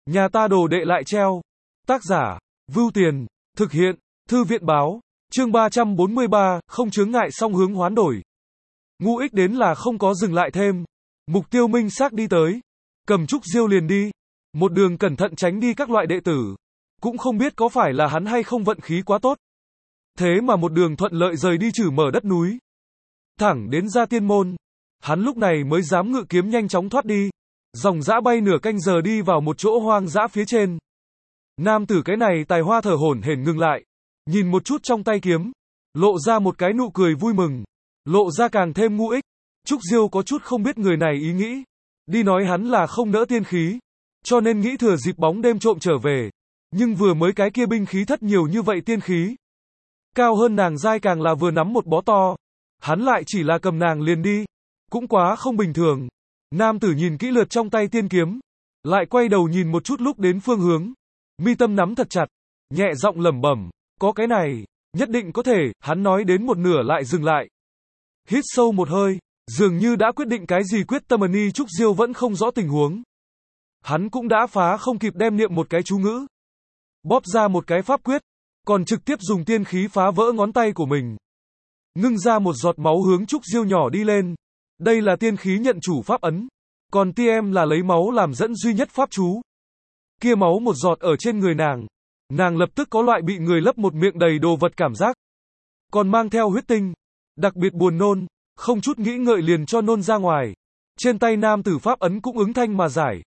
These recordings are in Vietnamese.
Nhà ta đồ đệ lại treo. Tác giả, Vưu Tiền, thực hiện, Thư viện báo, chương 343, không chướng ngại song hướng hoán đổi. Ngũ ích đến là không có dừng lại thêm. Mục tiêu minh xác đi tới. Cầm Trúc Diêu liền đi. Một đường cẩn thận tránh đi các loại đệ tử. Cũng không biết có phải là hắn hay không vận khí quá tốt. Thế mà một đường thuận lợi rời đi trừ mở đất núi. Thẳng đến ra tiên môn. Hắn lúc này mới dám ngự kiếm nhanh chóng thoát đi. Dòng dã bay nửa canh giờ đi vào một chỗ hoang dã phía trên. Nam tử cái này tài hoa thở hổn hển ngừng lại. Nhìn một chút trong tay kiếm. Lộ ra một cái nụ cười vui mừng. Lộ ra càng thêm ngũ ích. Trúc Diêu có chút không biết người này ý nghĩ. Đi nói hắn là không nỡ tiên khí. Cho nên nghĩ thừa dịp bóng đêm trộm trở về. Nhưng vừa mới cái kia binh khí thất nhiều như vậy tiên khí. Cao hơn nàng dai càng là vừa nắm một bó to. Hắn lại chỉ là cầm nàng liền đi. Cũng quá không bình thường. Nam tử nhìn kỹ lượt trong tay tiên kiếm. Lại quay đầu nhìn một chút lúc đến phương hướng. Mi tâm nắm thật chặt. Nhẹ giọng lẩm bẩm. Có cái này. Nhất định có thể. Hắn nói đến một nửa lại dừng lại. Hít sâu một hơi. Dường như đã quyết định cái gì quyết tâm ni Trúc Diêu vẫn không rõ tình huống. Hắn cũng đã phá không kịp đem niệm một cái chú ngữ. Bóp ra một cái pháp quyết. Còn trực tiếp dùng tiên khí phá vỡ ngón tay của mình. Ngưng ra một giọt máu hướng Trúc Diêu nhỏ đi lên. Đây là tiên khí nhận chủ pháp ấn. Còn TM là lấy máu làm dẫn duy nhất pháp chú. Kia máu một giọt ở trên người nàng. Nàng lập tức có loại bị người lấp một miệng đầy đồ vật cảm giác. Còn mang theo huyết tinh. Đặc biệt buồn nôn. Không chút nghĩ ngợi liền cho nôn ra ngoài. Trên tay nam tử pháp ấn cũng ứng thanh mà giải.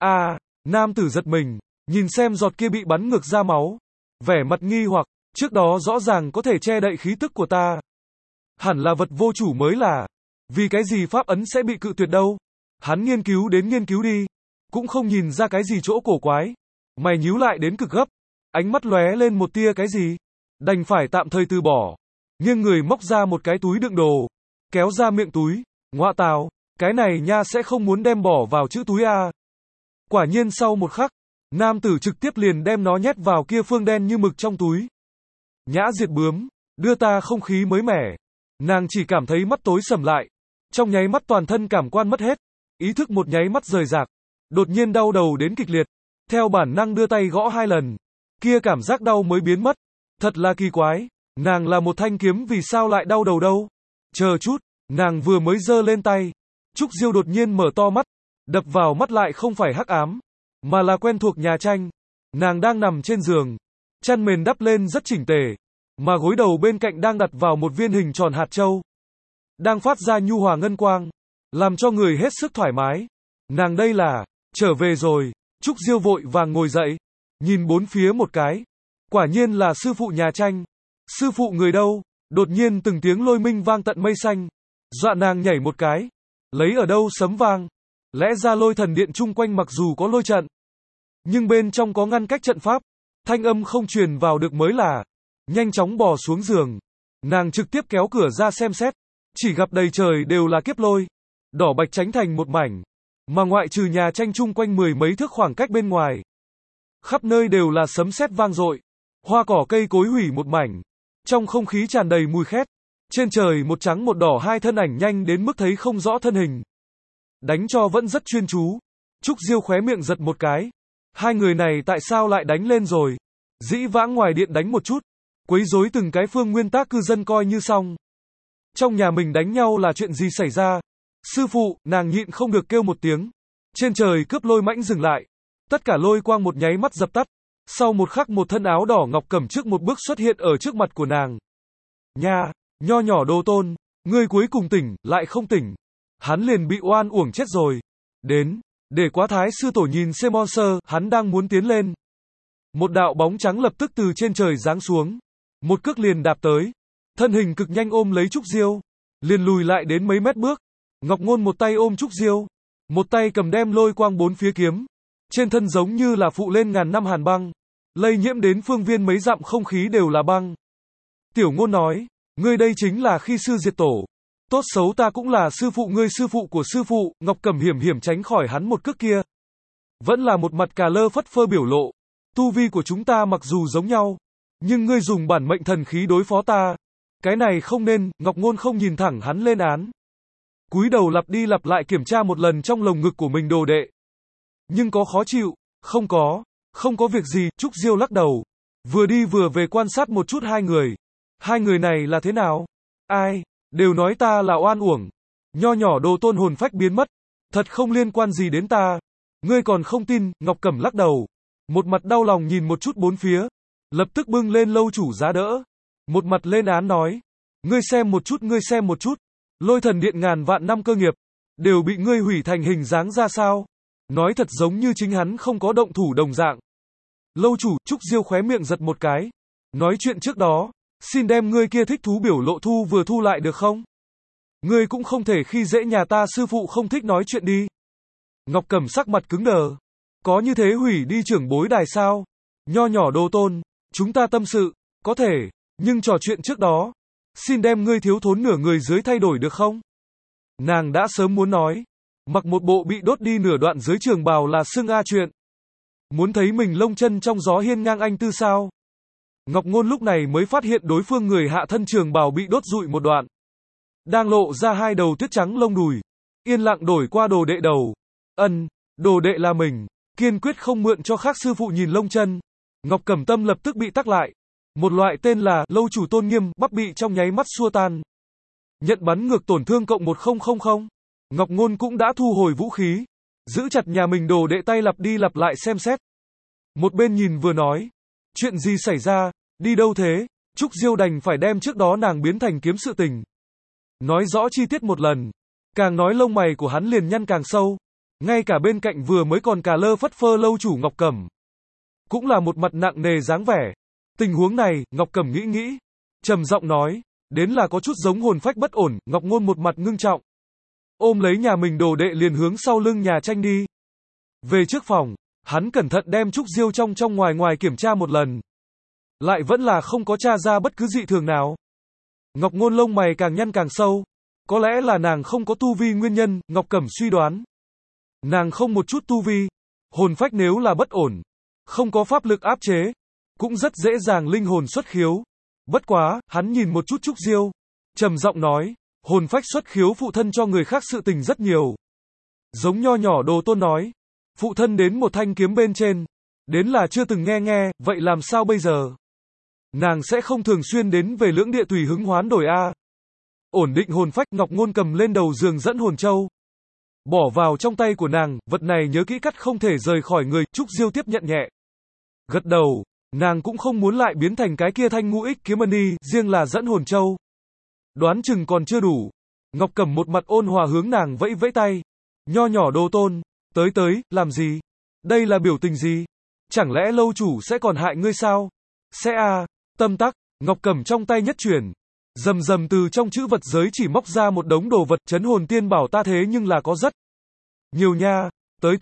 Nam tử giật mình. Nhìn xem giọt kia bị bắn ngược ra máu. Vẻ mặt nghi hoặc. Trước đó rõ ràng có thể che đậy khí tức của ta. Hẳn là vật vô chủ mới là. Vì cái gì pháp ấn sẽ bị cự tuyệt đâu? Hắn nghiên cứu đến nghiên cứu đi. Cũng không nhìn ra cái gì chỗ cổ quái. Mày nhíu lại đến cực gấp. Ánh mắt lóe lên một tia cái gì? Đành phải tạm thời từ bỏ. Nghiêng người móc ra một cái túi đựng đồ. Kéo ra miệng túi. Ngoạ tào. Cái này nha sẽ không muốn đem bỏ vào chữ túi a. Quả nhiên sau một khắc. Nam tử trực tiếp liền đem nó nhét vào kia phương đen như mực trong túi. Nhã diệt bướm. Đưa ta không khí mới mẻ. Nàng chỉ cảm thấy mắt tối sầm lại. Trong nháy mắt toàn thân cảm quan mất hết. Ý thức một nháy mắt rời rạc. Đột nhiên đau đầu đến kịch liệt. Theo bản năng đưa tay gõ 2 lần. Kia cảm giác đau mới biến mất. Thật là kỳ quái. Nàng là một thanh kiếm vì sao lại đau đầu đâu. Chờ chút. Nàng vừa mới giơ lên tay. Trúc Diêu đột nhiên mở to mắt. Đập vào mắt lại không phải hắc ám. Mà là quen thuộc nhà tranh. Nàng đang nằm trên giường. Chăn mền đắp lên rất chỉnh tề. Mà gối đầu bên cạnh đang đặt vào một viên hình tròn hạt châu. Đang phát ra nhu hòa ngân quang. Làm cho người hết sức thoải mái. Nàng đây là, trở về rồi. Trúc Diêu vội vàng ngồi dậy. Nhìn bốn phía một cái. Quả nhiên là sư phụ nhà tranh. Sư phụ người đâu? Đột nhiên từng tiếng lôi minh vang tận mây xanh. Dọa nàng nhảy một cái. Lấy ở đâu sấm vang? Lẽ ra lôi thần điện chung quanh mặc dù có lôi trận. Nhưng bên trong có ngăn cách trận pháp. Thanh âm không truyền vào được mới là. Nhanh chóng bò xuống giường. Nàng trực tiếp kéo cửa ra xem xét. Chỉ gặp đầy trời đều là kiếp lôi. Đỏ bạch tránh thành một mảnh. Mà ngoại trừ nhà tranh chung quanh 10 mấy thước khoảng cách bên ngoài. Khắp nơi đều là sấm sét vang dội. Hoa cỏ cây cối hủy một mảnh. Trong không khí tràn đầy mùi khét. Trên trời một trắng một đỏ hai thân ảnh nhanh đến mức thấy không rõ thân hình. Đánh cho vẫn rất chuyên chú. Trúc Diêu khóe miệng giật một cái. Hai người này tại sao lại đánh lên rồi? Dĩ vãng ngoài điện đánh một chút. Quấy rối từng cái phương nguyên tác cư dân coi như xong. Trong nhà mình đánh nhau là chuyện gì xảy ra? Sư phụ, nàng nhịn không được kêu một tiếng. Trên trời cướp lôi mãnh dừng lại. Tất cả lôi quang một nháy mắt dập tắt. Sau một khắc một thân áo đỏ ngọc cẩm trước một bước xuất hiện ở trước mặt của nàng. Nha, nho nhỏ đồ tôn, ngươi cuối cùng tỉnh, lại không tỉnh. Hắn liền bị oan uổng chết rồi. Đến, để quá thái sư tổ nhìn xem monster, hắn đang muốn tiến lên. Một đạo bóng trắng lập tức từ trên trời giáng xuống. Một cước liền đạp tới. Thân hình cực nhanh ôm lấy Trúc Diêu. Liền lùi lại đến mấy mét bước. Ngọc Ngôn một tay ôm Trúc Diêu. Một tay cầm đem lôi quang bốn phía kiếm. Trên thân giống như là phụ lên ngàn năm hàn băng. Lây nhiễm đến phương viên mấy dặm không khí đều là băng. Tiểu Ngôn nói. Ngươi đây chính là khi sư diệt tổ. Tốt xấu ta cũng là sư phụ ngươi sư phụ của sư phụ. Ngọc Cẩm hiểm hiểm tránh khỏi hắn một cước kia. Vẫn là một mặt cà lơ phất phơ biểu lộ. Tu vi của chúng ta mặc dù giống nhau. Nhưng ngươi dùng bản mệnh thần khí đối phó ta. Cái này không nên. Ngọc Ngôn không nhìn thẳng hắn lên án. Cúi đầu lặp đi lặp lại kiểm tra một lần trong lồng ngực của mình đồ đệ. Nhưng có khó chịu. Không có việc gì, Trúc Diêu lắc đầu. Vừa đi vừa về quan sát một chút hai người. Hai người này là thế nào? Ai? Đều nói ta là oan uổng. Nho nhỏ Đồ Tôn hồn phách biến mất. Thật không liên quan gì đến ta. Ngươi còn không tin, Ngọc Cẩm lắc đầu. Một mặt đau lòng nhìn một chút bốn phía. Lập tức bưng lên lâu chủ giá đỡ. Một mặt lên án nói. Ngươi xem một chút. Lôi thần điện ngàn vạn năm cơ nghiệp. Đều bị ngươi hủy thành hình dáng ra sao? Nói thật giống như chính hắn không có động thủ đồng dạng. Lâu chủ, Trúc Diêu khóe miệng giật một cái. Nói chuyện trước đó. Xin đem ngươi kia thích thú biểu lộ thu lại được không? Ngươi cũng không thể khi dễ nhà ta sư phụ không thích nói chuyện đi. Ngọc Cẩm sắc mặt cứng đờ. Có như thế hủy đi trưởng bối đài sao? Nho nhỏ Đồ Tôn, chúng ta tâm sự, có thể, nhưng trò chuyện trước đó. Xin đem ngươi thiếu thốn nửa người dưới thay đổi được không? Nàng đã sớm muốn nói. Mặc một bộ bị đốt đi nửa đoạn dưới trường bào là xưng a chuyện. Muốn thấy mình lông chân trong gió hiên ngang anh tư sao? Ngọc Ngôn lúc này mới phát hiện đối phương người hạ thân trường bào bị đốt rụi một đoạn. Đang lộ ra hai đầu tuyết trắng lông đùi. Yên lặng đổi qua đồ đệ đầu. Đồ đệ là mình. Kiên quyết không mượn cho khác sư phụ nhìn lông chân. Ngọc Cẩm tâm lập tức bị tắc lại. Một loại tên là lâu chủ tôn nghiêm bắp bị trong nháy mắt xua tan. Nhận bắn ngược tổn thương cộng 1000. Ngọc Ngôn cũng đã thu hồi vũ khí. Giữ chặt nhà mình đồ đệ tay lặp đi lặp lại xem xét. Một bên nhìn vừa nói. Chuyện gì xảy ra, đi đâu thế? Trúc Diêu đành phải đem trước đó nàng biến thành kiếm sự tình. Nói rõ chi tiết một lần. Càng nói lông mày của hắn liền nhăn càng sâu. Ngay cả bên cạnh vừa mới còn cà lơ phất phơ lâu chủ Ngọc Cẩm. Cũng là một mặt nặng nề dáng vẻ. Tình huống này, Ngọc Cẩm nghĩ. Trầm giọng nói, đến là có chút giống hồn phách bất ổn, Ngọc Ngôn một mặt ngưng trọng. Ôm lấy nhà mình đồ đệ liền hướng sau lưng nhà tranh đi. Về trước phòng, hắn cẩn thận đem Trúc Diêu trong ngoài kiểm tra một lần. Lại vẫn là không có tra ra bất cứ dị thường nào. Ngọc Ngôn lông mày càng nhăn càng sâu. Có lẽ là nàng không có tu vi nguyên nhân, Ngọc Cẩm suy đoán. Nàng không một chút tu vi. Hồn phách nếu là bất ổn, không có pháp lực áp chế, cũng rất dễ dàng linh hồn xuất khiếu. Bất quá, hắn nhìn một chút Trúc Diêu. Trầm giọng nói, hồn phách xuất khiếu phụ thân cho người khác sự tình rất nhiều. Giống nho nhỏ Đồ Tôn nói. Phụ thân đến một thanh kiếm bên trên. Đến là chưa từng nghe, vậy làm sao bây giờ? Nàng sẽ không thường xuyên đến về lưỡng địa tùy hứng hoán đổi a. Ổn định hồn phách, Ngọc Ngôn cầm lên đầu giường dẫn hồn châu. Bỏ vào trong tay của nàng, vật này nhớ kỹ cắt không thể rời khỏi người, Trúc Diêu tiếp nhận nhẹ. Gật đầu, nàng cũng không muốn lại biến thành cái kia thanh ngũ ích kiếm mani, riêng là dẫn hồn châu. Đoán chừng còn chưa đủ. Ngọc Cẩm một mặt ôn hòa hướng nàng vẫy vẫy tay. Nho nhỏ Đồ Tôn, tới, làm gì? Đây là biểu tình gì? Chẳng lẽ lâu chủ sẽ còn hại ngươi sao? Sẽ à, tâm tắc, Ngọc Cẩm trong tay nhất chuyển. Rầm từ trong chữ vật giới chỉ móc ra một đống đồ vật trấn hồn tiên bảo ta thế nhưng là có rất nhiều nha. Tới,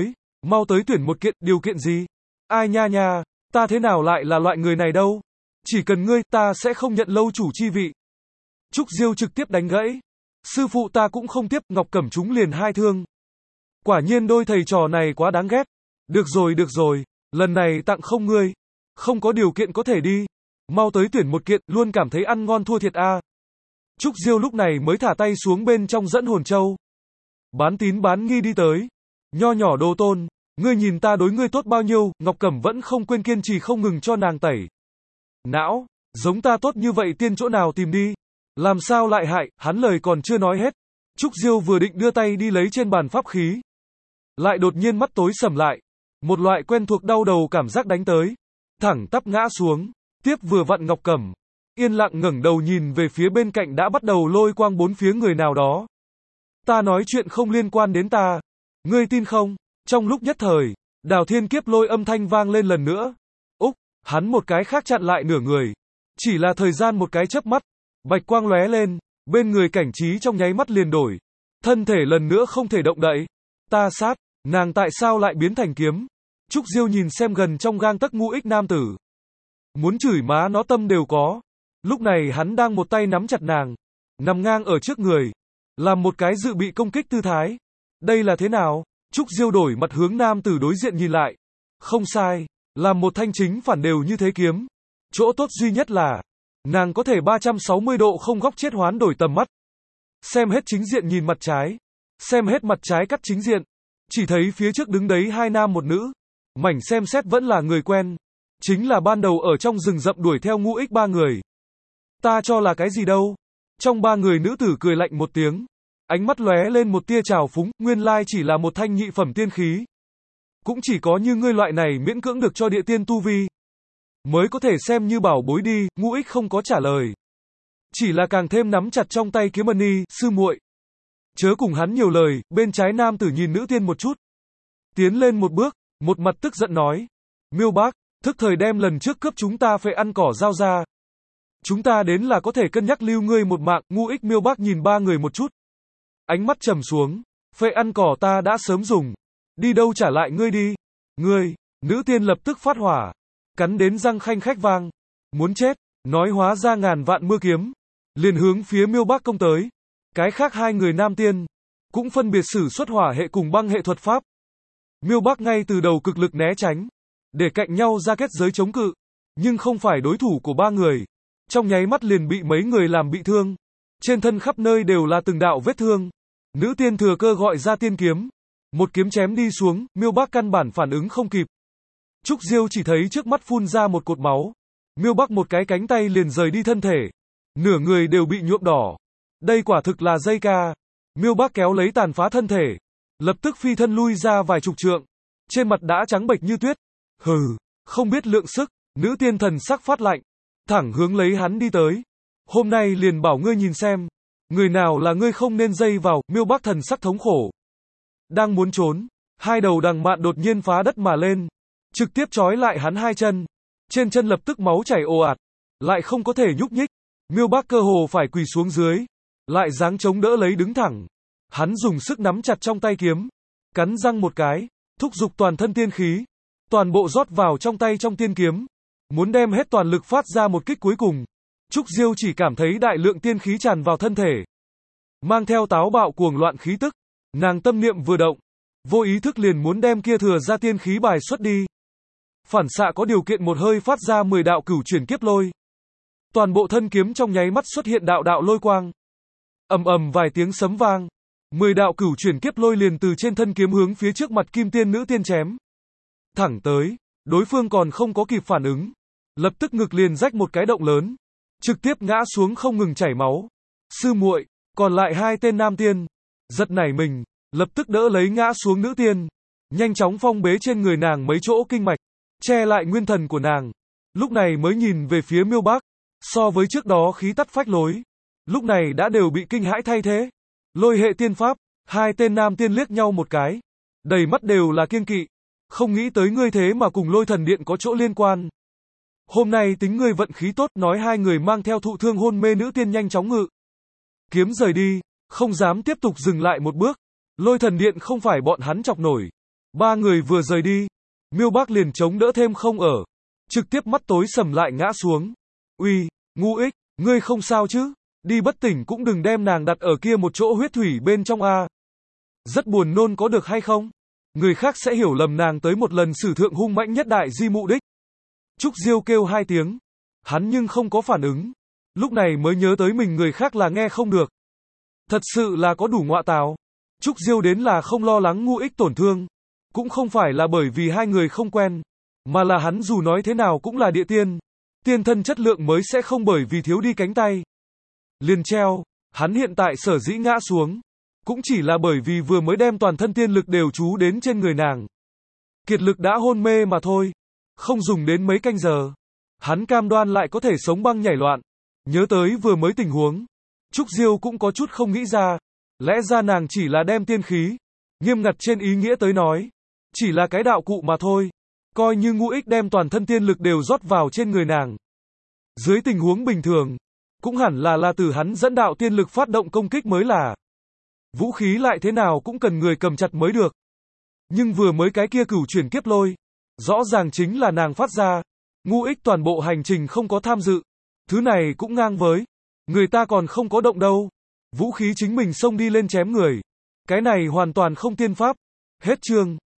mau tới tuyển một kiện, điều kiện gì? Ai nha, ta thế nào lại là loại người này đâu? Chỉ cần ngươi, ta sẽ không nhận lâu chủ chi vị. Trúc Diêu trực tiếp đánh gãy. Sư phụ ta cũng không tiếp, Ngọc Cẩm trúng liền hai thương. Quả nhiên đôi thầy trò này quá đáng ghét. Được rồi, lần này tặng không ngươi. Không có điều kiện có thể đi. Mau tới tuyển một kiện, luôn cảm thấy ăn ngon thua thiệt a. Trúc Diêu lúc này mới thả tay xuống bên trong dẫn hồn châu. Bán tín bán nghi đi tới. Nho nhỏ Đồ Tôn, ngươi nhìn ta đối ngươi tốt bao nhiêu, Ngọc Cẩm vẫn không quên kiên trì không ngừng cho nàng tẩy não, giống ta tốt như vậy tiên chỗ nào tìm đi. Làm sao lại hại, hắn lời còn chưa nói hết. Trúc Diêu vừa định đưa tay đi lấy trên bàn pháp khí. Lại đột nhiên mắt tối sầm lại. Một loại quen thuộc đau đầu cảm giác đánh tới. Thẳng tắp ngã xuống. Tiếp vừa vặn Ngọc Cẩm. Yên lặng ngẩng đầu nhìn về phía bên cạnh đã bắt đầu lôi quang bốn phía người nào đó. Ta nói chuyện không liên quan đến ta. Ngươi tin không? Trong lúc nhất thời, Đào Thiên Kiếp Lôi âm thanh vang lên lần nữa. Úc, hắn một cái khác chặn lại nửa người. Chỉ là thời gian một cái chớp mắt. Bạch quang lóe lên, bên người cảnh trí trong nháy mắt liền đổi. Thân thể lần nữa không thể động đậy. Ta sát, nàng tại sao lại biến thành kiếm? Trúc Diêu nhìn xem gần trong gang tấc ngũ ích nam tử. Muốn chửi má nó tâm đều có. Lúc này hắn đang một tay nắm chặt nàng, nằm ngang ở trước người, làm một cái dự bị công kích tư thái. Đây là thế nào? Trúc Diêu đổi mặt hướng nam tử đối diện nhìn lại. Không sai, làm một thanh chính phản đều như thế kiếm. Chỗ tốt duy nhất là nàng có thể 360 độ không góc chết hoán đổi tầm mắt. Xem hết chính diện nhìn mặt trái, xem hết mặt trái cắt chính diện. Chỉ thấy phía trước đứng đấy hai nam một nữ. Mảnh xem xét vẫn là người quen. Chính là ban đầu ở trong rừng rậm đuổi theo Ngũ Ích ba người. Ta cho là cái gì đâu. Trong ba người nữ tử cười lạnh một tiếng. Ánh mắt lóe lên một tia trào phúng, nguyên lai chỉ là một thanh nhị phẩm tiên khí. Cũng chỉ có như ngươi loại này miễn cưỡng được cho địa tiên tu vi. Mới có thể xem như bảo bối đi, Ngũ Ích không có trả lời. Chỉ là càng thêm nắm chặt trong tay kiếm mani, sư muội. Chớ cùng hắn nhiều lời, bên trái nam tử nhìn nữ tiên một chút. Tiến lên một bước, một mặt tức giận nói. Miêu bác, thức thời đem lần trước cướp chúng ta phải ăn cỏ giao ra. Chúng ta đến là có thể cân nhắc lưu ngươi một mạng, Ngũ Ích Miêu bác nhìn ba người một chút. Ánh mắt trầm xuống, phệ ăn cỏ ta đã sớm dùng. Đi đâu trả lại ngươi đi. Ngươi, nữ tiên lập tức phát hỏa. Cắn đến răng khanh khách vang. Muốn chết, nói hóa ra ngàn vạn mưa kiếm. Liền hướng phía Miêu bác công tới. Cái khác hai người nam tiên. Cũng phân biệt sử xuất hỏa hệ cùng băng hệ thuật pháp. Miêu bác ngay từ đầu cực lực né tránh. Để cạnh nhau ra kết giới chống cự. Nhưng không phải đối thủ của ba người. Trong nháy mắt liền bị mấy người làm bị thương. Trên thân khắp nơi đều là từng đạo vết thương. Nữ tiên thừa cơ gọi ra tiên kiếm. Một kiếm chém đi xuống, Miêu bác căn bản phản ứng không kịp. Trúc Diêu chỉ thấy trước mắt phun ra một cột máu. Miêu bác một cái cánh tay liền rời đi thân thể. Nửa người đều bị nhuộm đỏ. Đây quả thực là dây ca. Miêu bác kéo lấy tàn phá thân thể. Lập tức phi thân lui ra vài chục trượng. Trên mặt đã trắng bệch như tuyết. Hừ, không biết lượng sức. Nữ tiên thần sắc phát lạnh. Thẳng hướng lấy hắn đi tới. Hôm nay liền bảo ngươi nhìn xem. Người nào là ngươi không nên dây vào. Miêu bác thần sắc thống khổ. Đang muốn trốn. Hai đầu đằng mạn đột nhiên phá đất mà lên. Trực tiếp trói lại hắn hai chân. Trên chân lập tức máu chảy ồ ạt. Lại không có thể nhúc nhích. Miêu bác cơ hồ phải quỳ xuống dưới. Lại giáng chống đỡ lấy đứng thẳng. Hắn dùng sức nắm chặt trong tay kiếm. Cắn răng một cái. Thúc giục toàn thân tiên khí. Toàn bộ rót vào trong tay trong tiên kiếm. Muốn đem hết toàn lực phát ra một kích cuối cùng. Trúc Diêu chỉ cảm thấy đại lượng tiên khí tràn vào thân thể. Mang theo táo bạo cuồng loạn khí tức. Nàng tâm niệm vừa động. Vô ý thức liền muốn đem kia thừa ra tiên khí bài xuất đi. Phản xạ có điều kiện một hơi phát ra 10 đạo cửu chuyển kiếp lôi. Toàn bộ thân kiếm trong nháy mắt xuất hiện đạo đạo lôi quang. Ầm ầm vài tiếng sấm vang. 10 đạo cửu chuyển kiếp lôi liền từ trên thân kiếm hướng phía trước mặt kim tiên nữ tiên chém. Thẳng tới, đối phương còn không có kịp phản ứng. Lập tức ngực liền rách một cái động lớn. Trực tiếp ngã xuống không ngừng chảy máu. Sư muội, còn lại hai tên nam tiên. Giật nảy mình, lập tức đỡ lấy ngã xuống nữ tiên. Nhanh chóng phong bế trên người nàng mấy chỗ kinh mạch. Che lại nguyên thần của nàng. Lúc này mới nhìn về phía Miêu bác. So với trước đó khí tắt phách lối. Lúc này đã đều bị kinh hãi thay thế. Lôi hệ tiên pháp. Hai tên nam tiên liếc nhau một cái. Đầy mắt đều là kiêng kỵ. Không nghĩ tới ngươi thế mà cùng lôi thần điện có chỗ liên quan. Hôm nay tính ngươi vận khí tốt. Nói hai người mang theo thụ thương hôn mê nữ tiên nhanh chóng ngự kiếm rời đi. Không dám tiếp tục dừng lại một bước. Lôi thần điện không phải bọn hắn chọc nổi. Ba người vừa rời đi. Miêu bác liền chống đỡ thêm không ở. Trực tiếp mắt tối sầm lại ngã xuống. Uy, Ngũ Ích, ngươi không sao chứ? Đi bất tỉnh cũng đừng đem nàng đặt ở kia một chỗ huyết thủy bên trong a. Rất buồn nôn có được hay không? Người khác sẽ hiểu lầm nàng tới một lần sử thượng hung mãnh nhất đại di mục đích. Trúc Diêu kêu hai tiếng. Hắn nhưng không có phản ứng. Lúc này mới nhớ tới mình người khác là nghe không được. Thật sự là có đủ ngọa tào. Trúc Diêu đến là không lo lắng Ngũ Ích tổn thương. Cũng không phải là bởi vì hai người không quen. Mà là hắn dù nói thế nào cũng là địa tiên. Tiên thân chất lượng mới sẽ không bởi vì thiếu đi cánh tay. Liền treo. Hắn hiện tại sở dĩ ngã xuống. Cũng chỉ là bởi vì vừa mới đem toàn thân tiên lực đều trú đến trên người nàng. Kiệt lực đã hôn mê mà thôi. Không dùng đến mấy canh giờ. Hắn cam đoan lại có thể sống băng nhảy loạn. Nhớ tới vừa mới tình huống. Trúc Diêu cũng có chút không nghĩ ra. Lẽ ra nàng chỉ là đem tiên khí. Nghiêm ngặt trên ý nghĩa tới nói. Chỉ là cái đạo cụ mà thôi. Coi như Ngũ Ích đem toàn thân tiên lực đều rót vào trên người nàng. Dưới tình huống bình thường. Cũng hẳn là từ hắn dẫn đạo tiên lực phát động công kích mới là. Vũ khí lại thế nào cũng cần người cầm chặt mới được. Nhưng vừa mới cái kia cửu chuyển kiếp lôi. Rõ ràng chính là nàng phát ra. Ngũ Ích toàn bộ hành trình không có tham dự. Thứ này cũng ngang với. Người ta còn không có động đâu. Vũ khí chính mình xông đi lên chém người. Cái này hoàn toàn không tiên pháp. Hết chương.